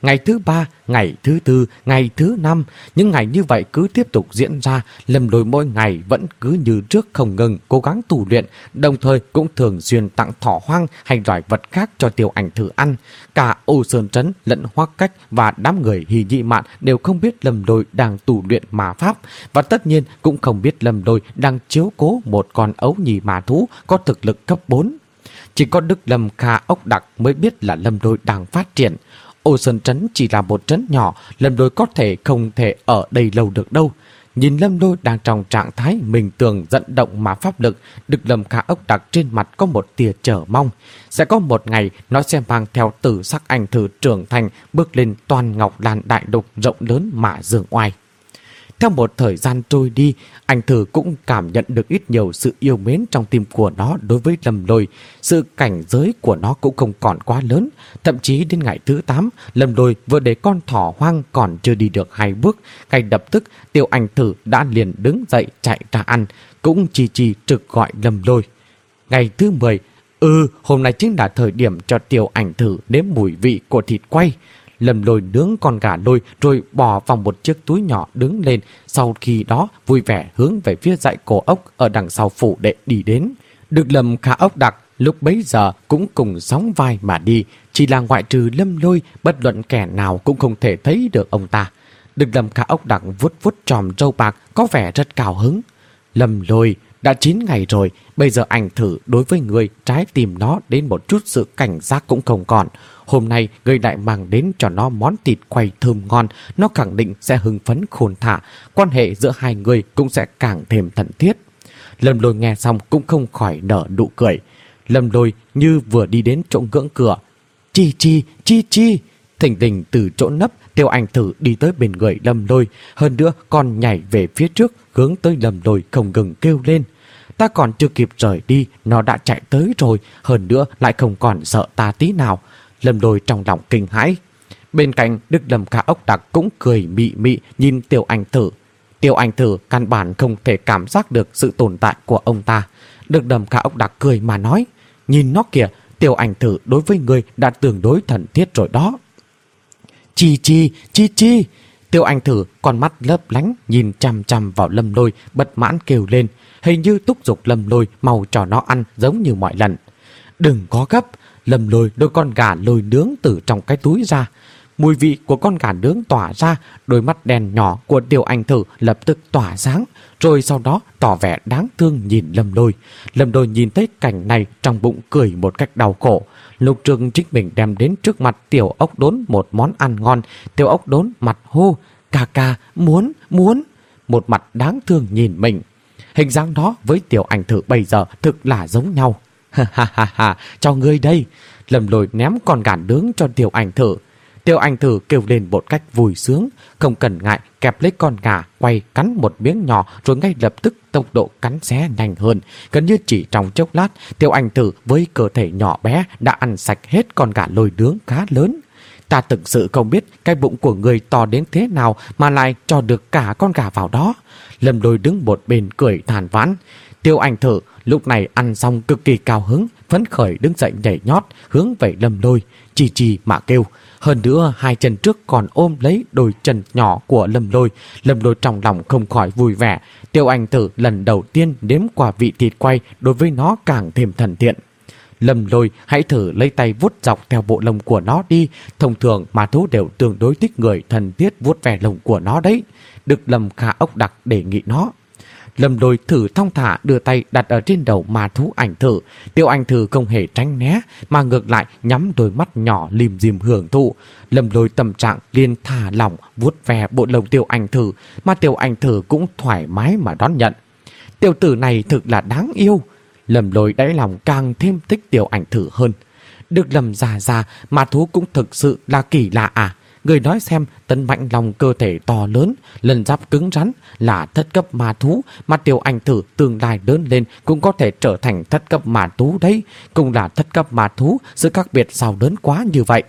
Ngày thứ ba, ngày thứ tư, ngày thứ năm, những ngày như vậy cứ tiếp tục diễn ra. Lâm Lôi mỗi ngày vẫn cứ như trước không ngừng cố gắng tu luyện, đồng thời cũng thường xuyên tặng thỏ hoang hay loài vật khác cho Tiêu Ảnh Thử ăn. Cả Ô Sơn Trấn lẫn Hoắc Cách và đám người Hỉ Nhị Mạn đều không biết Lâm Lôi đang tu luyện ma pháp, và tất nhiên cũng không biết Lâm Lôi đang chiếu cố một con ấu nhì ma thú có thực lực cấp bốn. Chỉ có Đức Lâm Kha ốc đặc mới biết là Lâm Lôi đang phát triển. Ô Sơn Trấn chỉ là một trấn nhỏ, Lâm Lôi có thể không thể ở đây lâu được đâu. Nhìn Lâm Lôi đang trong trạng thái mình tường dẫn động mà pháp lực, Đức Lâm Kha ốc đặc trên mặt có một tia chờ mong. Sẽ có một ngày nó sẽ mang theo tử sắc ảnh thử trưởng thành, bước lên toàn Ngọc Lan đại lục rộng lớn mà dương oai. Theo một thời gian trôi đi, ảnh thử cũng cảm nhận được ít nhiều sự yêu mến trong tim của nó đối với Lâm Lôi. Sự cảnh giới của nó cũng không còn quá lớn. Thậm chí đến ngày thứ tám, Lâm Lôi vừa để con thỏ hoang còn chưa đi được hai bước, ngay lập tức Tiêu Ảnh Thử đã liền đứng dậy chạy ra ăn, cũng chỉ chỉ trực gọi Lâm Lôi. Ngày thứ mười, ừ, hôm nay chính là thời điểm cho Tiêu Ảnh Thử nếm mùi vị của thịt quay. Lâm Lôi nướng con gà Lôi rồi bỏ vào một chiếc túi nhỏ đứng lên, sau khi đó vui vẻ hướng về phía dãy cổ ốc ở đằng sau phủ đệ đi đến. Được Lâm Kha ốc đặc lúc bấy giờ cũng cùng sóng vai mà đi, chỉ là ngoại trừ Lâm Lôi, bất luận kẻ nào cũng không thể thấy được ông ta. Được Lâm Kha ốc đặc vuốt vuốt tròm râu bạc có vẻ rất cao hứng. Lâm Lôi, đã chín ngày rồi, bây giờ Ảnh Thử đối với người trái tim nó đến một chút sự cảnh giác cũng không còn. Hôm nay người lại mang đến cho nó món thịt quay thơm ngon, nó khẳng định sẽ hưng phấn khôn thả, quan hệ giữa hai người cũng sẽ càng thêm thân thiết. Lâm Lôi nghe xong cũng không khỏi nở nụ cười. Lâm Lôi như vừa đi đến chỗ ngưỡng cửa. Chi chi, chi chi. Thình lình từ chỗ nấp, Tiêu Ảnh Thử đi tới bên người Lâm Lôi, hơn nữa còn nhảy về phía trước, hướng tới Lâm Lôi không ngừng kêu lên. Ta còn chưa kịp rời đi, nó đã chạy tới rồi, hơn nữa lại không còn sợ ta tí nào. Lâm Lôi trong lòng kinh hãi. Bên cạnh, Đức Lâm Kha ốc đặc cũng cười mị mị nhìn Tiêu Ảnh Thử. Tiêu Ảnh Thử căn bản không thể cảm giác được sự tồn tại của ông ta. Đức Lâm Kha ốc đặc cười mà nói, nhìn nó kìa, Tiêu Ảnh Thử đối với người đã tương đối thân thiết rồi đó. Chi chi, chi chi. Tiêu Ảnh Thử con mắt lấp lánh nhìn chằm chằm vào Lâm Lôi, bất mãn kêu lên, hình như thúc giục Lâm Lôi mau cho nó ăn giống như mọi lần. Đừng có gấp. Lâm Lôi đôi con gà Lôi nướng từ trong cái túi ra. Mùi vị của con gà nướng tỏa ra, đôi mắt đen nhỏ của Tiêu Ảnh Thử lập tức tỏa sáng, rồi sau đó tỏ vẻ đáng thương nhìn Lâm Lôi. Lâm Lôi nhìn thấy cảnh này trong bụng cười một cách đau khổ. Lục Trường chính mình đem đến trước mặt Tiểu Ốc Đốn một món ăn ngon. Tiểu Ốc Đốn mặt hô, ca ca, muốn, muốn. Một mặt đáng thương nhìn mình. Hình dáng đó với Tiêu Ảnh Thử bây giờ thực là giống nhau. Ha ha ha ha, cho ngươi đây. Lâm Lôi ném con gà nướng cho Tiêu Ảnh Thử. Tiêu Ảnh Thử kêu lên một cách vui sướng, không cần ngại kẹp lấy con gà, quay cắn một miếng nhỏ rồi ngay lập tức tốc độ cắn xé nhanh hơn. Gần như chỉ trong chốc lát, Tiêu Ảnh Thử với cơ thể nhỏ bé đã ăn sạch hết con gà Lôi nướng khá lớn. Ta thực sự không biết cái bụng của người to đến thế nào mà lại cho được cả con gà vào đó. Lâm Lôi đứng một bên cười than vãn. Tiêu Ảnh Thử lúc này ăn xong cực kỳ cao hứng, phấn khởi đứng dậy nhảy nhót hướng về Lâm Lôi, chì chì mà kêu. Hơn nữa hai chân trước còn ôm lấy đôi chân nhỏ của Lâm Lôi. Lâm Lôi trong lòng không khỏi vui vẻ. Tiêu Ảnh Thử lần đầu tiên nếm qua vị thịt quay, đối với nó càng thêm thân thiện. Lâm Lôi hãy thử lấy tay vuốt dọc theo bộ lông của nó đi. Thông thường ma thú đều tương đối thích người thân thiết vuốt ve lông của nó đấy. Đức Lâm Kha ốc đặc đề nghị nó. Lâm Lôi thử thong thả đưa tay đặt ở trên đầu ma thú Ảnh Thử. Tiêu Ảnh Thử không hề tránh né, mà ngược lại nhắm đôi mắt nhỏ lim dim hưởng thụ. Lâm Lôi tâm trạng liền thả lỏng vuốt ve bộ lông Tiêu Ảnh Thử, mà Tiêu Ảnh Thử cũng thoải mái mà đón nhận. Tiểu tử này thực là đáng yêu. Lâm Lôi đáy lòng càng thêm thích Tiêu Ảnh Thử hơn. Được Lâm già già, ma thú cũng thực sự là kỳ lạ à. Người nói xem, Tấn Mạnh Long cơ thể to lớn, lân giáp cứng rắn, là thất cấp ma thú, mà Tiêu Ảnh Thử tương lai lớn lên cũng có thể trở thành thất cấp ma thú đấy. Cũng là thất cấp ma thú, sự khác biệt sao lớn quá như vậy.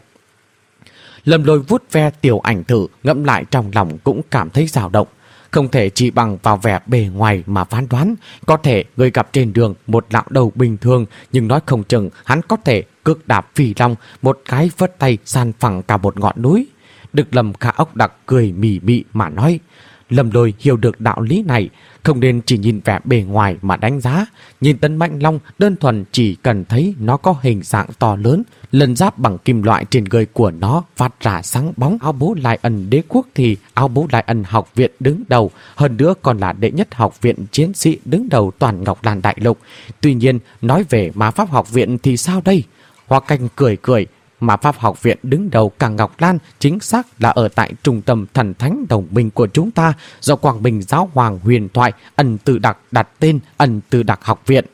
Lâm Lôi vuốt ve Tiêu Ảnh Thử, ngẫm lại trong lòng cũng cảm thấy dao động. Không thể chỉ bằng vào vẻ bề ngoài mà phán đoán. Có thể người gặp trên đường một lão đầu bình thường, nhưng nói không chừng hắn có thể cước đạp phi long, một cái vất tay san phẳng cả một ngọn núi. Được Lâm Khả Ốc Đặc cười mỉ mị mà nói. Lâm Lôi hiểu được đạo lý này, không nên chỉ nhìn vẻ bề ngoài mà đánh giá. Nhìn Tấn Mãnh Long đơn thuần chỉ cần thấy nó có hình dạng to lớn, lân giáp bằng kim loại trên người của nó phát ra sáng bóng. Áo bố Lai Ân Đế Quốc thì Áo bố Lai Ân Học Viện đứng đầu, hơn nữa còn là đệ nhất học viện chiến sĩ đứng đầu toàn Ngọc Lan Đại Lục. Tuy nhiên, nói về Ma Pháp Học Viện thì sao đây? Hoa Canh cười cười. Ma Pháp Học Viện đứng đầu cả Ngọc Lan chính xác là ở tại trung tâm thần thánh đồng minh của chúng ta, do Quang Minh Giáo Hoàng huyền thoại Ân Từ Đặc đặt tên Ân Từ Đặc Học Viện.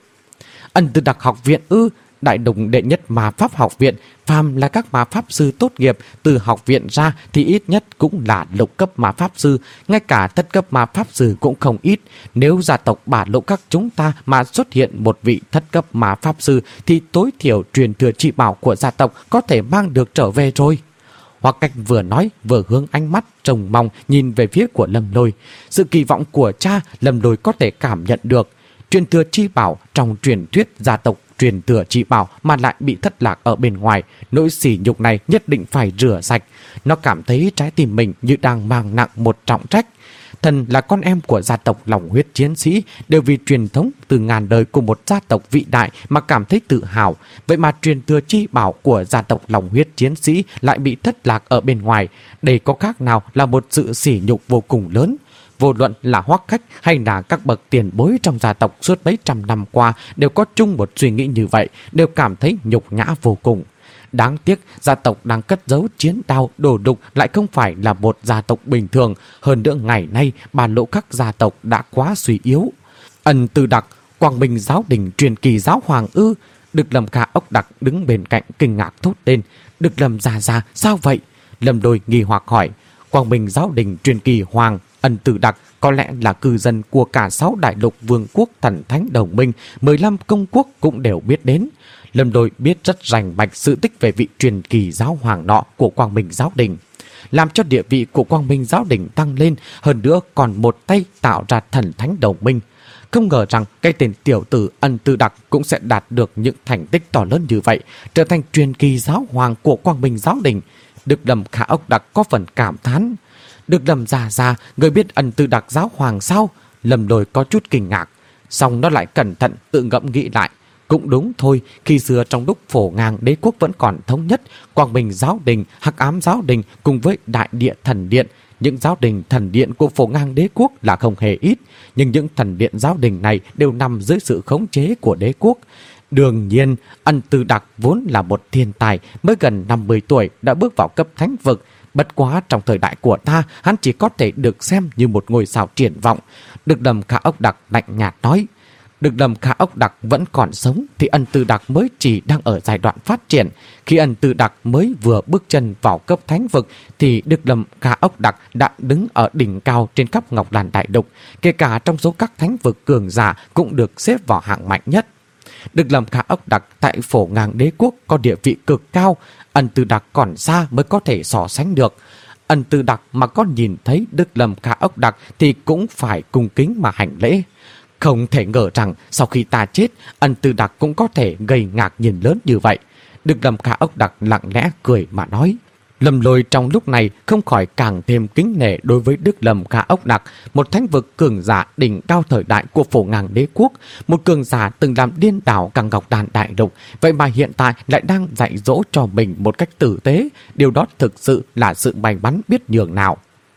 Ân Từ Đặc Học Viện ư? Đại đồng đệ nhất Ma Pháp Học Viện, phàm là các ma pháp sư tốt nghiệp từ học viện ra thì ít nhất cũng là lục cấp ma pháp sư, ngay cả thất cấp ma pháp sư cũng không ít. Nếu gia tộc Bả Lộ các chúng ta mà xuất hiện một vị thất cấp ma pháp sư thì tối thiểu truyền thừa chỉ bảo của gia tộc có thể mang được trở về rồi. Hoa Cách vừa nói vừa hướng ánh mắt trông mong nhìn về phía của Lâm Lôi. Sự kỳ vọng của cha Lâm Lôi có thể cảm nhận được. Truyền thừa chi bảo trong truyền thuyết gia tộc truyền thừa chi bảo mà lại bị thất lạc ở bên ngoài, nỗi sỉ nhục này nhất định phải rửa sạch. Nó cảm thấy trái tim mình như đang mang nặng một trọng trách. Thần là con em của gia tộc Lòng Huyết Chiến Sĩ, đều vì truyền thống từ ngàn đời của một gia tộc vĩ đại mà cảm thấy tự hào. Vậy mà truyền thừa chi bảo của gia tộc Lòng Huyết Chiến Sĩ lại bị thất lạc ở bên ngoài. Đây có khác nào là một sự sỉ nhục vô cùng lớn. Vô luận là Hoắc Khách hay là các bậc tiền bối trong gia tộc suốt mấy trăm năm qua đều có chung một suy nghĩ như vậy, đều cảm thấy nhục nhã vô cùng. Đáng tiếc gia tộc đang cất giấu chiến đao đồ đục lại không phải là một gia tộc bình thường. Hơn nữa ngày nay Bả Lộ các gia tộc đã quá suy yếu. Ân Từ Đặc, Quang Minh Giáo Đình truyền kỳ giáo hoàng ư? Được Lâm Khả Ốc Đặc đứng bên cạnh kinh ngạc thốt lên. Được Lâm già già sao vậy? Lâm Đôi nghi hoặc hỏi. Quang Minh Giáo Đình truyền kỳ hoàng Ân Từ Đặc có lẽ là cư dân của cả sáu đại lục vương quốc thần thánh đồng minh, mười lăm công quốc cũng đều biết đến. Lâm Đôi biết rất rành mạch sự tích về vị truyền kỳ giáo hoàng nọ của Quang Minh Giáo Đình, làm cho địa vị của Quang Minh Giáo Đình tăng lên, hơn nữa còn một tay tạo ra thần thánh đồng minh. Không ngờ rằng cái tên tiểu tử Ân Từ Đặc cũng sẽ đạt được những thành tích to lớn như vậy, trở thành truyền kỳ giáo hoàng của Quang Minh Giáo Đình. Được Lâm Khả Ốc Đặc có phần cảm thán. Được Lâm già già, người biết Ân Từ Đặc giáo hoàng sao? Lâm Đôi có chút kinh ngạc, xong nó lại cẩn thận tự ngẫm nghĩ lại. Cũng đúng thôi, khi xưa trong lúc Phổ Ngang Đế Quốc vẫn còn thống nhất, Quang Minh Giáo Đình, Hắc Ám Giáo Đình cùng với Đại Địa Thần Điện, những giáo đình thần điện của Phổ Ngang Đế Quốc là không hề ít, nhưng những thần điện giáo đình này đều nằm dưới sự khống chế của đế quốc. Đương nhiên, Ân Từ Đặc vốn là một thiên tài, mới gần năm mươi tuổi đã bước vào cấp thánh vực. Bất quá trong thời đại của ta, hắn chỉ có thể được xem như một ngôi sao triển vọng. Được Lâm Khả Ốc Đặc lạnh nhạt nói. Được Lâm Khả Ốc Đặc vẫn còn sống thì Ân Từ Đặc mới chỉ đang ở giai đoạn phát triển. Khi Ân Từ Đặc mới vừa bước chân vào cấp thánh vực thì Được Lâm Khả Ốc Đặc đã đứng ở đỉnh cao trên khắp Ngọc Lan Đại Lục, kể cả trong số các thánh vực cường giả cũng được xếp vào hạng mạnh nhất. Được Lâm Khả Ốc Đặc tại Phổ Ngang Đế Quốc có địa vị cực cao, Ân Từ Đặc còn xa mới có thể so sánh được. Ân Từ Đặc mà có nhìn thấy Được Lâm Khả Ốc Đặc thì cũng phải cung kính mà hành lễ. Không thể ngờ rằng sau khi ta chết, Ân Từ Đặc cũng có thể gây ngạc nhiên lớn như vậy. Được Lâm Khả Ốc Đặc lặng lẽ cười mà nói. Lâm Lôi trong lúc này không khỏi càng thêm kính nể đối với Đức Lâm Khả Ốc Đặc, một thánh vực cường giả đỉnh cao thời đại của Phổ Ngang Đế Quốc, một cường giả từng làm điên đảo cả Ngọc Đàn Đại Lục, vậy mà hiện tại lại đang dạy dỗ cho mình một cách tử tế. Điều đó thực sự là sự may mắn biết nhường nào.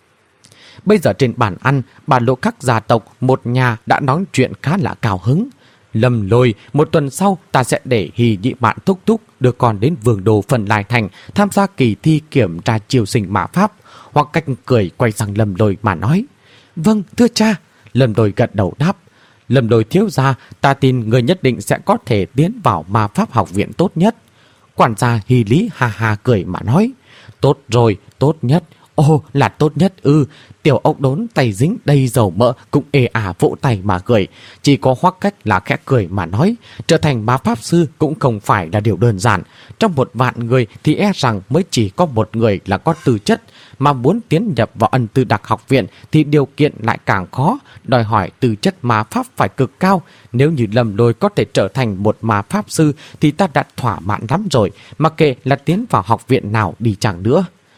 Bây giờ trên bàn ăn, Bả Lộ các gia tộc một nhà đã nói chuyện khá là cao hứng. Lâm Lôi, một tuần sau ta sẽ để Hì Nhị Mạn thúc thúc đưa con đến Vương Đô Phần Lai Thành tham gia kỳ thi kiểm tra triều sinh mã pháp. Hoặc Cách cười quay sang Lâm Lôi mà nói. Vâng, thưa cha. Lâm Lôi gật đầu đáp. Lâm Lôi thiếu gia, ta tin người nhất định sẽ có thể tiến vào ma pháp học viện tốt nhất. Quản gia Hì Lý ha ha cười mà nói. Tốt rồi, tốt nhất. Ồ, là tốt nhất ư. Tiểu ốc đốn tay dính đầy dầu mỡ cũng ê ả vỗ tay mà cười. Chỉ có Hoắc Cách là khẽ cười mà nói. Trở thành ma pháp sư cũng không phải là điều đơn giản. Trong một vạn người thì e rằng mới chỉ có một người là có tư chất. Mà muốn tiến nhập vào Ân Từ Đặc học viện thì điều kiện lại càng khó. Đòi hỏi tư chất ma pháp phải cực cao. Nếu như Lâm Lôi có thể trở thành một ma pháp sư thì ta đã thỏa mãn lắm rồi. Mặc kệ là tiến vào học viện nào đi chẳng nữa.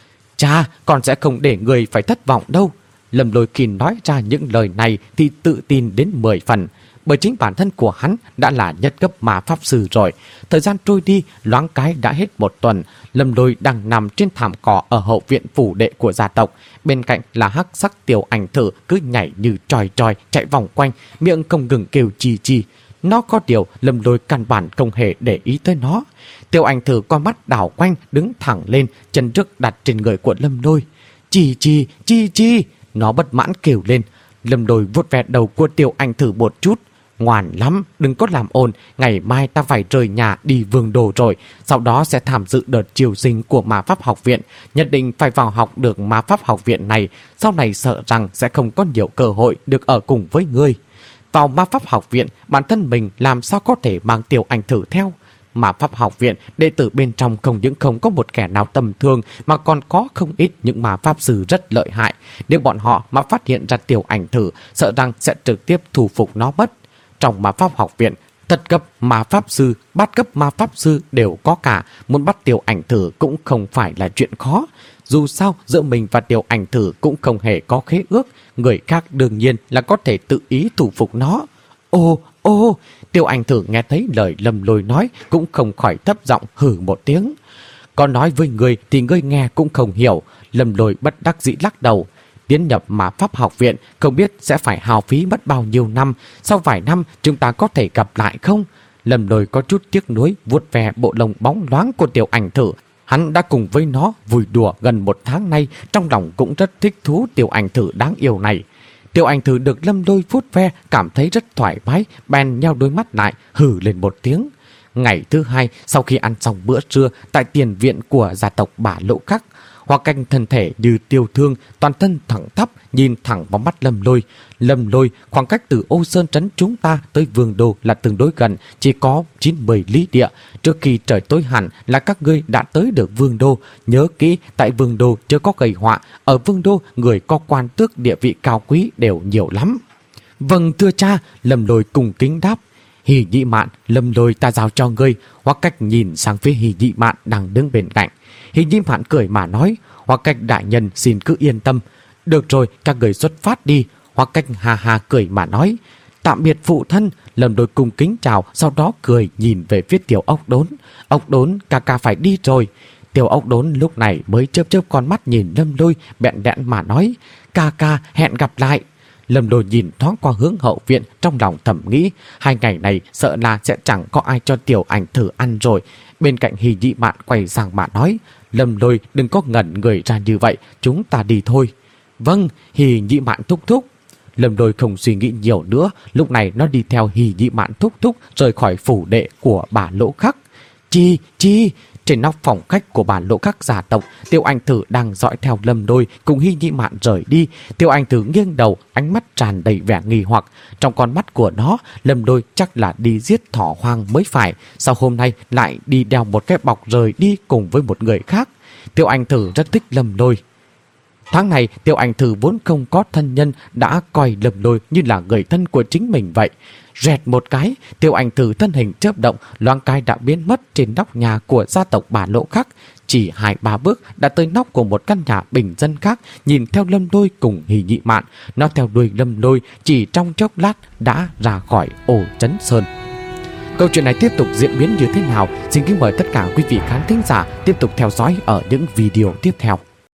Cha, con sẽ không để người phải thất vọng đâu. Lâm Lôi khi nói ra những lời này thì tự tin đến mười phần, bởi chính bản thân của hắn đã là nhất cấp ma pháp sư rồi. Thời gian trôi đi, loáng cái đã hết một tuần. Lâm Lôi đang nằm trên thảm cỏ ở hậu viện phủ đệ của gia tộc. Bên cạnh là hắc sắc Tiểu Ảnh Thử cứ nhảy như tròi tròi chạy vòng quanh, miệng không ngừng kêu chi chi. Nó có điều Lâm Lôi căn bản không hề để ý tới nó. Tiểu Ảnh Thử con mắt đảo quanh, đứng thẳng lên, chân trước đặt trên người của Lâm Lôi. Chi chi, chi chi. Nó bất mãn kêu lên. Lâm Lôi vuốt ve đầu của Tiểu Ảnh Thử một chút. Ngoan lắm, đừng có làm ồn, ngày mai ta phải rời nhà đi Vương Đô rồi, sau đó sẽ tham dự đợt chiêu sinh của ma pháp học viện, nhất định phải vào học được ma pháp học viện này, sau này sợ rằng sẽ không có nhiều cơ hội được ở cùng với ngươi. Vào ma pháp học viện, bản thân mình làm sao có thể mang Tiểu Ảnh Thử theo? Ma pháp học viện, đệ tử bên trong không những không có một kẻ nào tầm thường mà còn có không ít những ma pháp sư rất lợi hại. Nếu bọn họ mà phát hiện ra Tiểu Ảnh Thử, sợ rằng sẽ trực tiếp thu phục nó mất. Trong ma pháp học viện, thất cấp ma pháp sư, bát cấp ma pháp sư đều có cả, muốn bắt Tiểu Ảnh Thử cũng không phải là chuyện khó. Dù sao, giữa mình và Tiểu Ảnh Thử cũng không hề có khế ước, người khác đương nhiên là có thể tự ý thủ phục nó. Ô, ô, Tiểu Ảnh Thử nghe thấy lời Lâm Lôi nói cũng không khỏi thấp giọng hừ một tiếng. Có nói với người thì ngươi nghe cũng không hiểu. Lâm Lôi bất đắc dĩ lắc đầu. Tiến nhập ma pháp học viện không biết sẽ phải hao phí mất bao nhiêu năm, sau vài năm chúng ta có thể gặp lại không? Lâm Lôi có chút tiếc nuối vuốt ve bộ lông bóng loáng của Tiểu Ảnh Thử. Hắn đã cùng với nó vui đùa gần một tháng nay, trong lòng cũng rất thích thú Tiểu Ảnh Thử đáng yêu này. Tiểu Ảnh Thử được Lâm Lôi vuốt ve cảm thấy rất thoải mái, bèn nheo đôi mắt lại, hừ lên một tiếng. Ngày thứ hai, sau khi ăn xong bữa trưa tại tiền viện của gia tộc Bả Lỗ Khắc, Hoa Canh thân thể như tiêu thương, toàn thân thẳng thấp, nhìn thẳng vào mắt Lâm Lôi. Lâm Lôi, khoảng cách từ Ô Sơn trấn chúng ta tới Vương Đô là tương đối gần, chỉ có chín mươi lý địa. Trước khi trời tối hẳn là các ngươi đã tới được Vương Đô. Nhớ kỹ, tại Vương Đô chưa có gây họa, ở Vương Đô người có quan tước địa vị cao quý đều nhiều lắm. Vâng thưa cha, Lâm Lôi cùng kính đáp. Hỉ Nhị Mạn, Lâm Lôi ta giao cho ngươi. Hoa Cách nhìn sang phía Hỉ Nhị Mạn đang đứng bên cạnh. Hỉ Nhị Mạn cười mà nói, Hoa Cách đại nhân xin cứ yên tâm. Được rồi, các người xuất phát đi. Hoa Cách hà hà cười mà nói, tạm biệt phụ thân. Lâm Lôi cùng kính chào, sau đó cười nhìn về phía Tiểu Ốc Đốn. Ốc Đốn, ca ca phải đi rồi. Tiểu Ốc Đốn lúc này mới chớp chớp con mắt nhìn Lâm Lôi, bẹn đẽn mà nói, ca ca hẹn gặp lại. Lâm Lôi nhìn thoáng qua hướng hậu viện, trong lòng thầm nghĩ, hai ngày này sợ là sẽ chẳng có ai cho Tiểu Ảnh Thử ăn rồi. Bên cạnh Hỉ Nhị Mạn quay sang mà nói, Lâm Lôi đừng có ngẩn người ra như vậy, chúng ta đi thôi. Vâng, Hỉ Nhị Mạn thúc thúc. Lâm Lôi không suy nghĩ nhiều nữa, lúc này nó đi theo Hỉ Nhị Mạn thúc thúc rời khỏi phủ đệ của Bả Lỗ Khắc. Chi, chi, trên nóc phòng khách của Bả Lỗ Khắc gia tộc, Tiểu Ảnh Thử đang dõi theo Lâm Lôi cùng Hỉ Nhị Mạn rời đi. Tiểu Ảnh Thử nghiêng đầu, ánh mắt tràn đầy vẻ nghi hoặc. Trong con mắt của nó, Lâm Lôi chắc là đi giết thỏ hoang mới phải, sao hôm nay lại đi đeo một cái bọc rời đi cùng với một người khác. Tiểu Ảnh Thử rất thích Lâm Lôi. Tháng này, Tiểu Ảnh Thử vốn không có thân nhân, đã coi Lâm Lôi như là người thân của chính mình vậy. Rẹt một cái, Tiểu Ảnh Thử thân hình chớp động, loáng cái đã biến mất trên nóc nhà của gia tộc Bả Lỗ Khắc. Chỉ hai ba bước đã tới nóc của một căn nhà bình dân khác, nhìn theo Lâm Lôi cùng Hỉ Nhị Mạn. Nó theo đuôi Lâm Lôi, chỉ trong chốc lát đã ra khỏi Ô Trấn Sơn. Câu chuyện này tiếp tục diễn biến như thế nào? Xin kính mời tất cả quý vị khán thính giả tiếp tục theo dõi ở những video tiếp theo.